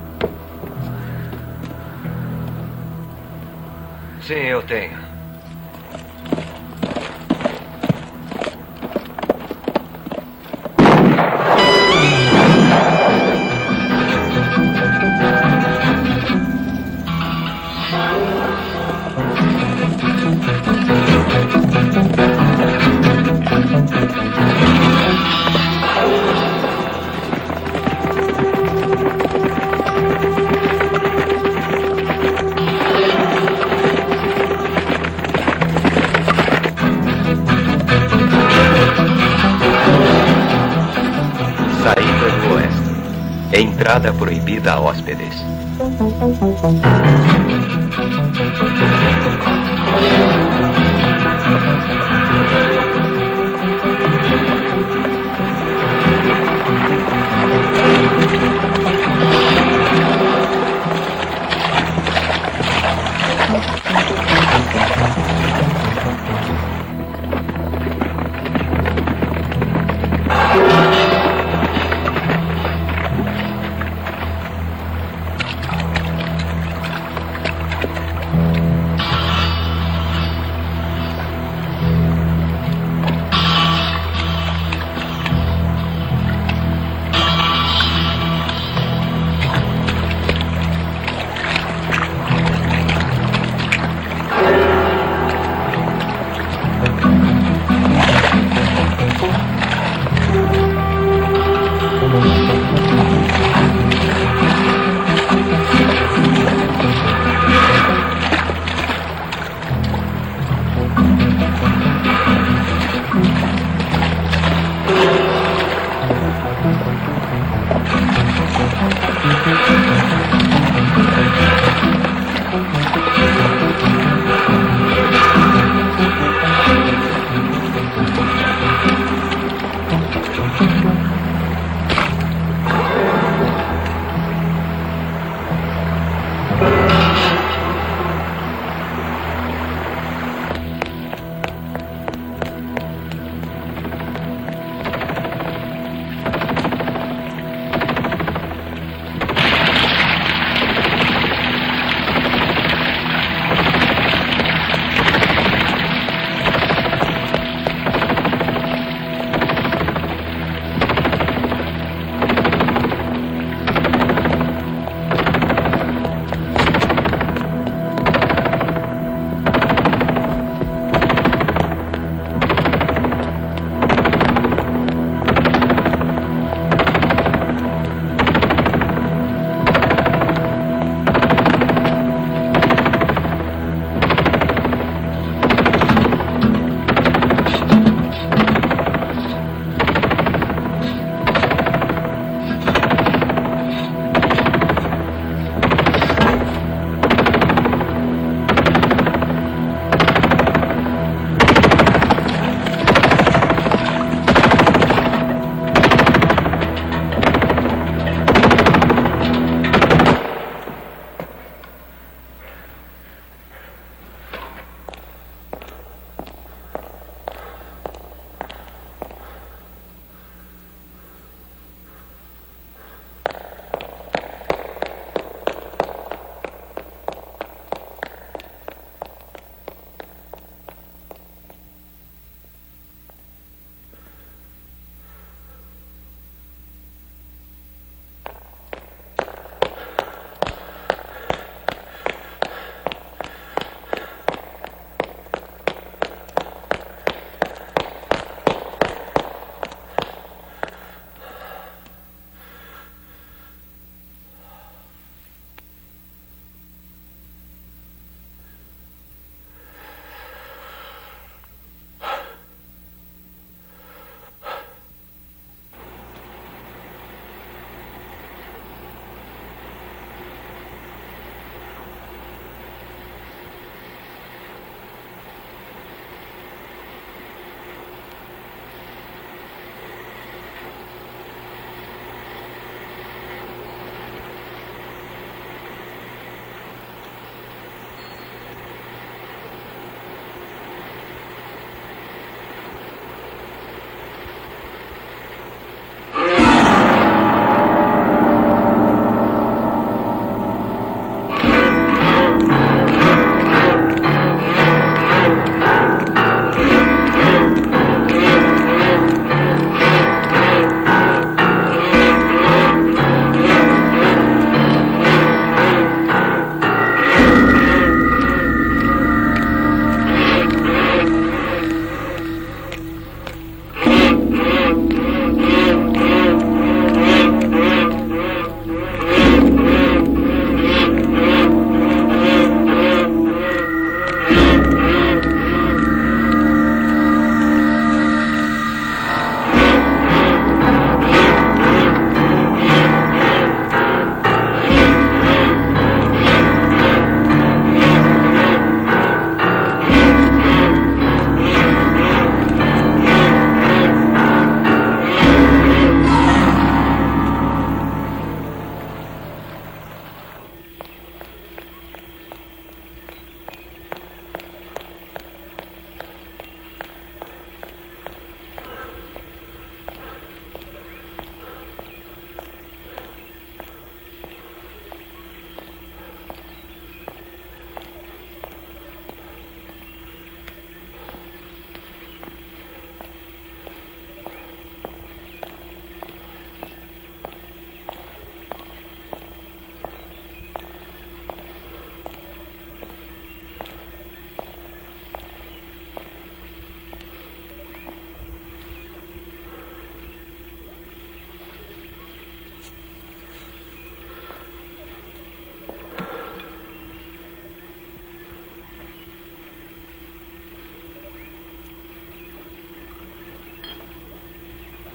S2: Sim, eu tenho.
S15: Entrada proibida a hóspedes.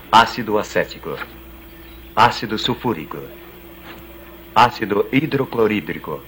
S16: ácido acético, ácido sulfúrico, ácido hidroclorídrico.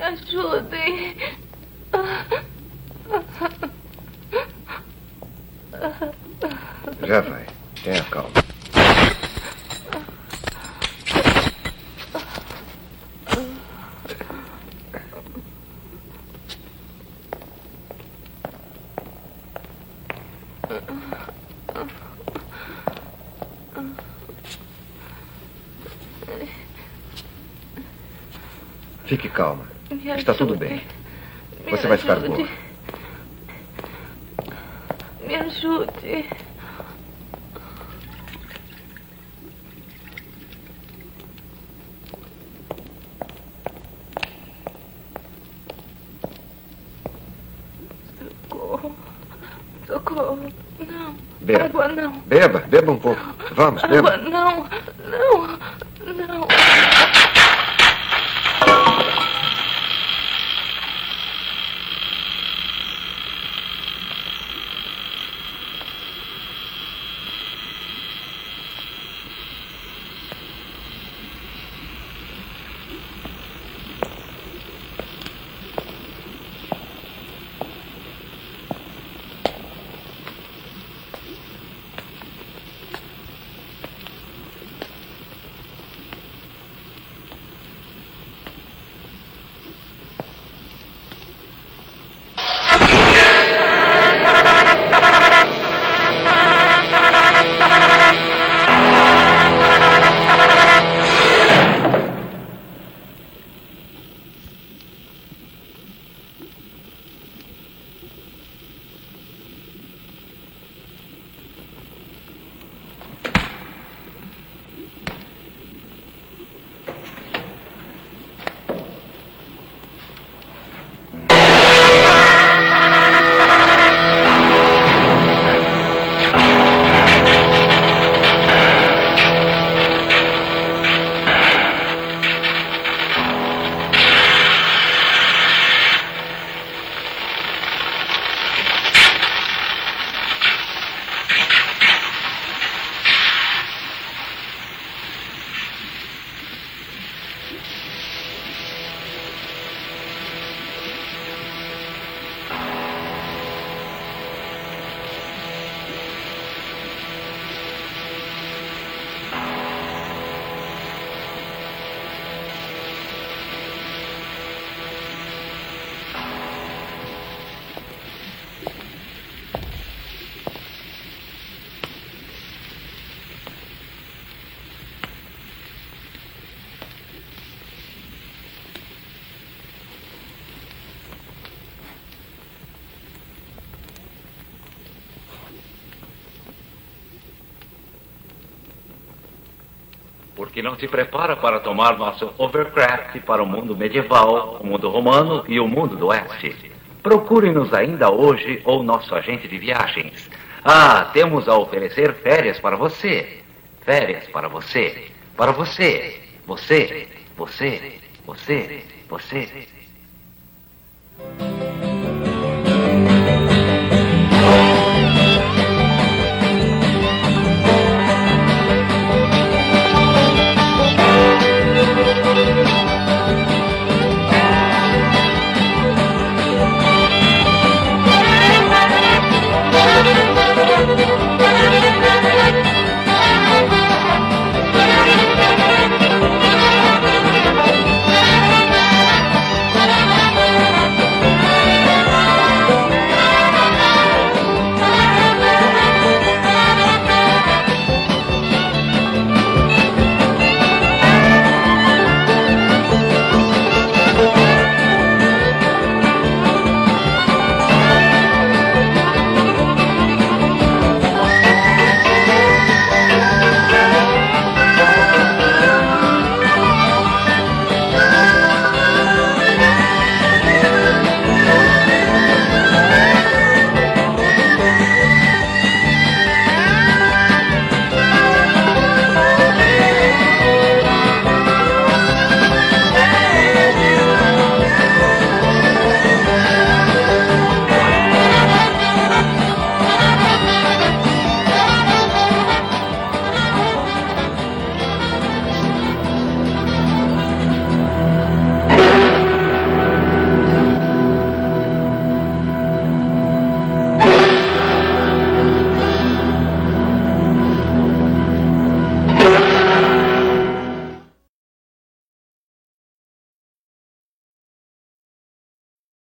S10: ajudem.
S9: Já vai. Tenha calma. Fique calma. Está tudo bem. Você vai ficar boa.
S10: Me ajude. Socorro. Socorro. Não.
S9: Beba.
S10: Água não.
S9: Beba um pouco. Vamos, beba.
S10: Água não. Não. Não.
S2: Por que não se prepara para tomar nosso overcraft para o mundo medieval, o mundo romano e o mundo do oeste? Procure-nos ainda hoje ou nosso agente de viagens. Ah, temos a oferecer férias para você. Férias para você. Para você. Você.